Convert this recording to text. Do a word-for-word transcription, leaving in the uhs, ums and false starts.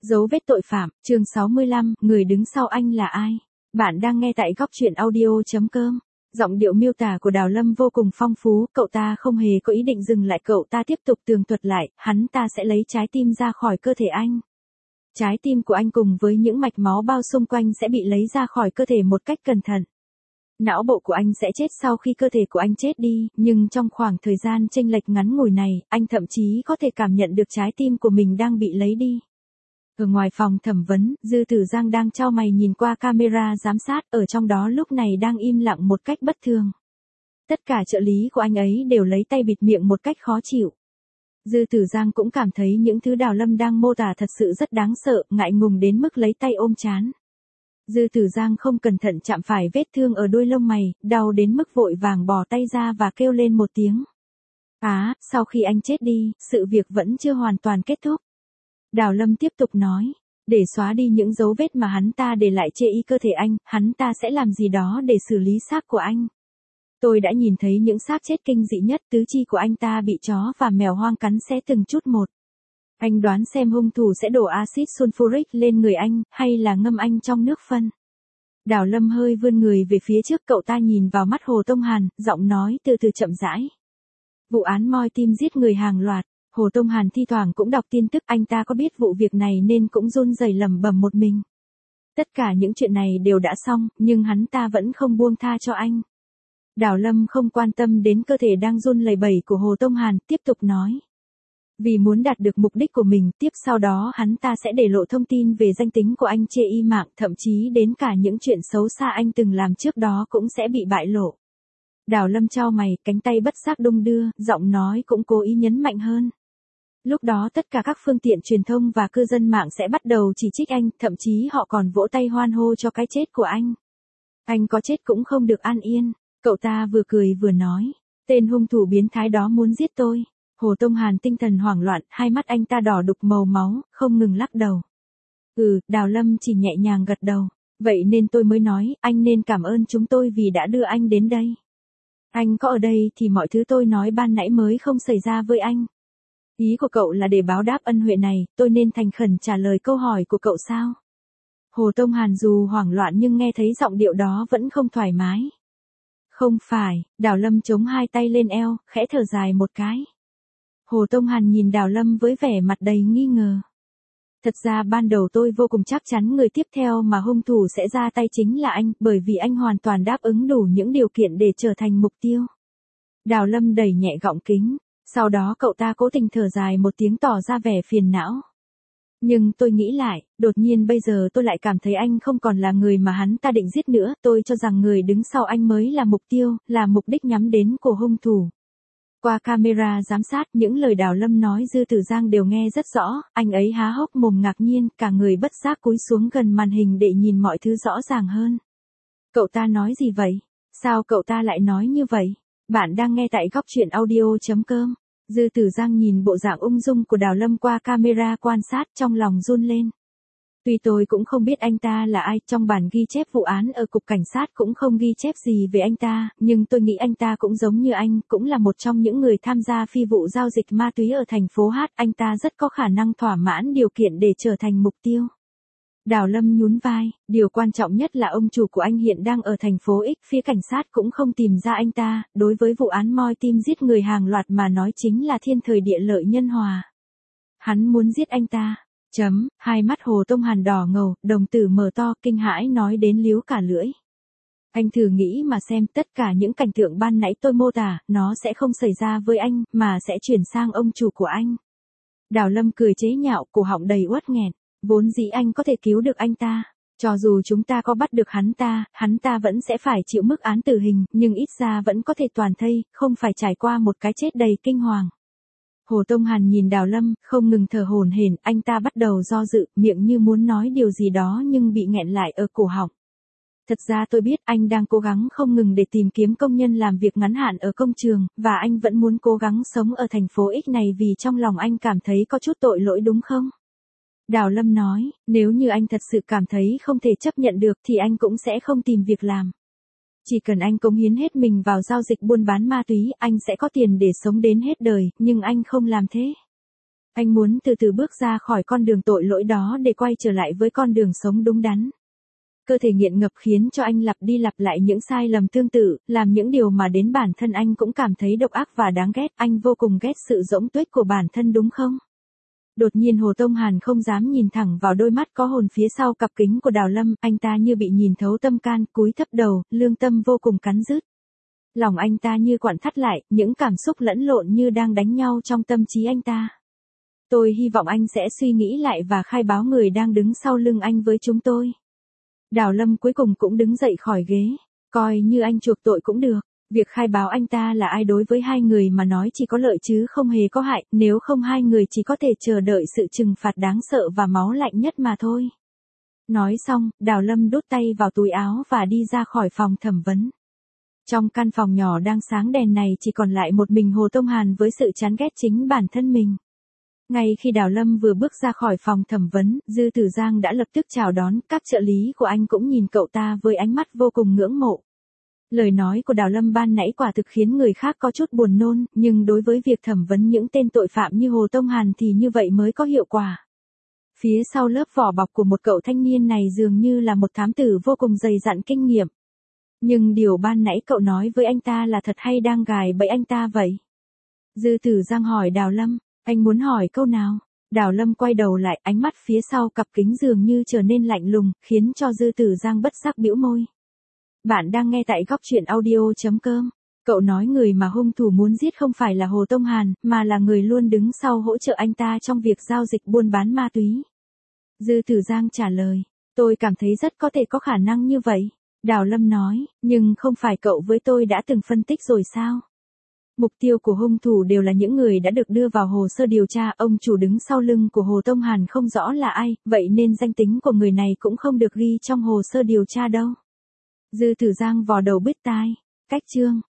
Dấu vết tội phạm, chương sáu mươi lăm, người đứng sau anh là ai? Bạn đang nghe tại góc truyện audio.com. Giọng điệu miêu tả của Đào Lâm vô cùng phong phú, cậu ta không hề có ý định dừng lại, cậu ta tiếp tục tường thuật lại, hắn ta sẽ lấy trái tim ra khỏi cơ thể anh. Trái tim của anh cùng với những mạch máu bao xung quanh sẽ bị lấy ra khỏi cơ thể một cách cẩn thận. Não bộ của anh sẽ chết sau khi cơ thể của anh chết đi, nhưng trong khoảng thời gian chênh lệch ngắn ngủi này, anh thậm chí có thể cảm nhận được trái tim của mình đang bị lấy đi. Ở ngoài phòng thẩm vấn, Dư Tử Giang đang chau mày nhìn qua camera giám sát, ở trong đó lúc này đang im lặng một cách bất thường. Tất cả trợ lý của anh ấy đều lấy tay bịt miệng một cách khó chịu. Dư Tử Giang cũng cảm thấy những thứ Đào Lâm đang mô tả thật sự rất đáng sợ, ngại ngùng đến mức lấy tay ôm trán. Dư Tử Giang không cẩn thận chạm phải vết thương ở đuôi lông mày, đau đến mức vội vàng bỏ tay ra và kêu lên một tiếng. Á, sau khi anh chết đi, sự việc vẫn chưa hoàn toàn kết thúc. Đào Lâm tiếp tục nói, để xóa đi những dấu vết mà hắn ta để lại chê y cơ thể anh, hắn ta sẽ làm gì đó để xử lý xác của anh. Tôi đã nhìn thấy những xác chết kinh dị nhất, tứ chi của anh ta bị chó và mèo hoang cắn xé từng chút một. Anh đoán xem hung thủ sẽ đổ axit sulfuric lên người anh, hay là ngâm anh trong nước phân. Đào Lâm hơi vươn người về phía trước, cậu ta nhìn vào mắt Hồ Tông Hàn, giọng nói từ từ chậm rãi. Vụ án moi tim giết người hàng loạt. Hồ Tông Hàn thi thoảng cũng đọc tin tức, anh ta có biết vụ việc này nên cũng run rẩy lẩm bẩm một mình. Tất cả những chuyện này đều đã xong, nhưng hắn ta vẫn không buông tha cho anh. Đào Lâm không quan tâm đến cơ thể đang run lẩy bẩy của Hồ Tông Hàn, tiếp tục nói. Vì muốn đạt được mục đích của mình, tiếp sau đó hắn ta sẽ để lộ thông tin về danh tính của anh trên y mạng, thậm chí đến cả những chuyện xấu xa anh từng làm trước đó cũng sẽ bị bại lộ. Đào Lâm chau mày, cánh tay bất giác đung đưa, giọng nói cũng cố ý nhấn mạnh hơn. Lúc đó tất cả các phương tiện truyền thông và cư dân mạng sẽ bắt đầu chỉ trích anh, thậm chí họ còn vỗ tay hoan hô cho cái chết của anh. Anh có chết cũng không được an yên, cậu ta vừa cười vừa nói. Tên hung thủ biến thái đó muốn giết tôi. Hồ Tông Hàn tinh thần hoảng loạn, hai mắt anh ta đỏ đục màu máu, không ngừng lắc đầu. Ừ, Đào Lâm chỉ nhẹ nhàng gật đầu. Vậy nên tôi mới nói, anh nên cảm ơn chúng tôi vì đã đưa anh đến đây. Anh có ở đây thì mọi thứ tôi nói ban nãy mới không xảy ra với anh. Ý của cậu là để báo đáp ân huệ này, tôi nên thành khẩn trả lời câu hỏi của cậu sao? Hồ Tông Hàn dù hoảng loạn nhưng nghe thấy giọng điệu đó vẫn không thoải mái. Không phải, Đào Lâm chống hai tay lên eo, khẽ thở dài một cái. Hồ Tông Hàn nhìn Đào Lâm với vẻ mặt đầy nghi ngờ. Thật ra ban đầu tôi vô cùng chắc chắn người tiếp theo mà hung thủ sẽ ra tay chính là anh, bởi vì anh hoàn toàn đáp ứng đủ những điều kiện để trở thành mục tiêu. Đào Lâm đẩy nhẹ gọng kính. Sau đó cậu ta cố tình thở dài một tiếng tỏ ra vẻ phiền não. Nhưng tôi nghĩ lại, đột nhiên bây giờ tôi lại cảm thấy anh không còn là người mà hắn ta định giết nữa, tôi cho rằng người đứng sau anh mới là mục tiêu, là mục đích nhắm đến của hung thủ. Qua camera giám sát, những lời Đào Lâm nói Dư Tử Giang đều nghe rất rõ, anh ấy há hốc mồm ngạc nhiên, cả người bất giác cúi xuống gần màn hình để nhìn mọi thứ rõ ràng hơn. Cậu ta nói gì vậy? Sao cậu ta lại nói như vậy? Bạn đang nghe tại góc truyện audio.com. Dư Tử Giang nhìn bộ dạng ung dung của Đào Lâm qua camera quan sát, trong lòng run lên. Tuy tôi cũng không biết anh ta là ai, trong bản ghi chép vụ án ở cục cảnh sát cũng không ghi chép gì về anh ta, nhưng tôi nghĩ anh ta cũng giống như anh, cũng là một trong những người tham gia phi vụ giao dịch ma túy ở thành phố H, anh ta rất có khả năng thỏa mãn điều kiện để trở thành mục tiêu. Đào Lâm nhún vai, điều quan trọng nhất là ông chủ của anh hiện đang ở thành phố X, phía cảnh sát cũng không tìm ra anh ta, đối với vụ án moi tim giết người hàng loạt mà nói chính là thiên thời địa lợi nhân hòa. Hắn muốn giết anh ta. Chấm, hai mắt Hồ Tông Hàn đỏ ngầu, đồng tử mở to, kinh hãi nói đến líu cả lưỡi. Anh thử nghĩ mà xem, tất cả những cảnh tượng ban nãy tôi mô tả, nó sẽ không xảy ra với anh, mà sẽ chuyển sang ông chủ của anh. Đào Lâm cười chế nhạo, cổ họng đầy uất nghẹn. Vốn dĩ anh có thể cứu được anh ta. Cho dù chúng ta có bắt được hắn ta, hắn ta vẫn sẽ phải chịu mức án tử hình, nhưng ít ra vẫn có thể toàn thây, không phải trải qua một cái chết đầy kinh hoàng. Hồ Tông Hàn nhìn Đào Lâm, không ngừng thở hổn hển, anh ta bắt đầu do dự, miệng như muốn nói điều gì đó nhưng bị nghẹn lại ở cổ họng. Thật ra tôi biết anh đang cố gắng không ngừng để tìm kiếm công nhân làm việc ngắn hạn ở công trường, và anh vẫn muốn cố gắng sống ở thành phố X này vì trong lòng anh cảm thấy có chút tội lỗi đúng không? Đào Lâm nói, nếu như anh thật sự cảm thấy không thể chấp nhận được thì anh cũng sẽ không tìm việc làm. Chỉ cần anh cống hiến hết mình vào giao dịch buôn bán ma túy, anh sẽ có tiền để sống đến hết đời, nhưng anh không làm thế. Anh muốn từ từ bước ra khỏi con đường tội lỗi đó để quay trở lại với con đường sống đúng đắn. Cơ thể nghiện ngập khiến cho anh lặp đi lặp lại những sai lầm tương tự, làm những điều mà đến bản thân anh cũng cảm thấy độc ác và đáng ghét. Anh vô cùng ghét sự rỗng tuếch của bản thân đúng không? Đột nhiên Hồ Tông Hàn không dám nhìn thẳng vào đôi mắt có hồn phía sau cặp kính của Đào Lâm, anh ta như bị nhìn thấu tâm can, cúi thấp đầu, lương tâm vô cùng cắn rứt. Lòng anh ta như quặn thắt lại, những cảm xúc lẫn lộn như đang đánh nhau trong tâm trí anh ta. Tôi hy vọng anh sẽ suy nghĩ lại và khai báo người đang đứng sau lưng anh với chúng tôi. Đào Lâm cuối cùng cũng đứng dậy khỏi ghế, coi như anh chuộc tội cũng được. Việc khai báo anh ta là ai đối với hai người mà nói chỉ có lợi chứ không hề có hại, nếu không hai người chỉ có thể chờ đợi sự trừng phạt đáng sợ và máu lạnh nhất mà thôi. Nói xong, Đào Lâm đút tay vào túi áo và đi ra khỏi phòng thẩm vấn. Trong căn phòng nhỏ đang sáng đèn này chỉ còn lại một mình Hồ Tông Hàn với sự chán ghét chính bản thân mình. Ngay khi Đào Lâm vừa bước ra khỏi phòng thẩm vấn, Dư Tử Giang đã lập tức chào đón, các trợ lý của anh cũng nhìn cậu ta với ánh mắt vô cùng ngưỡng mộ. Lời nói của Đào Lâm ban nãy quả thực khiến người khác có chút buồn nôn, nhưng đối với việc thẩm vấn những tên tội phạm như Hồ Tông Hàn thì như vậy mới có hiệu quả. Phía sau lớp vỏ bọc của một cậu thanh niên này dường như là một thám tử vô cùng dày dặn kinh nghiệm. Nhưng điều ban nãy cậu nói với anh ta là thật hay đang gài bẫy anh ta vậy? Dư Tử Giang hỏi Đào Lâm, anh muốn hỏi câu nào? Đào Lâm quay đầu lại, ánh mắt phía sau cặp kính dường như trở nên lạnh lùng, khiến cho Dư Tử Giang bất giác bĩu môi. Bạn đang nghe tại góc truyện audio chấm com. Cậu nói người mà hung thủ muốn giết không phải là Hồ Tông Hàn, mà là người luôn đứng sau hỗ trợ anh ta trong việc giao dịch buôn bán ma túy. Dư Tử Giang trả lời, tôi cảm thấy rất có thể có khả năng như vậy. Đào Lâm nói, nhưng không phải cậu với tôi đã từng phân tích rồi sao? Mục tiêu của hung thủ đều là những người đã được đưa vào hồ sơ điều tra, ông chủ đứng sau lưng của Hồ Tông Hàn không rõ là ai, vậy nên danh tính của người này cũng không được ghi trong hồ sơ điều tra đâu. Dư Tử Giang vò đầu bứt tai, cách chương.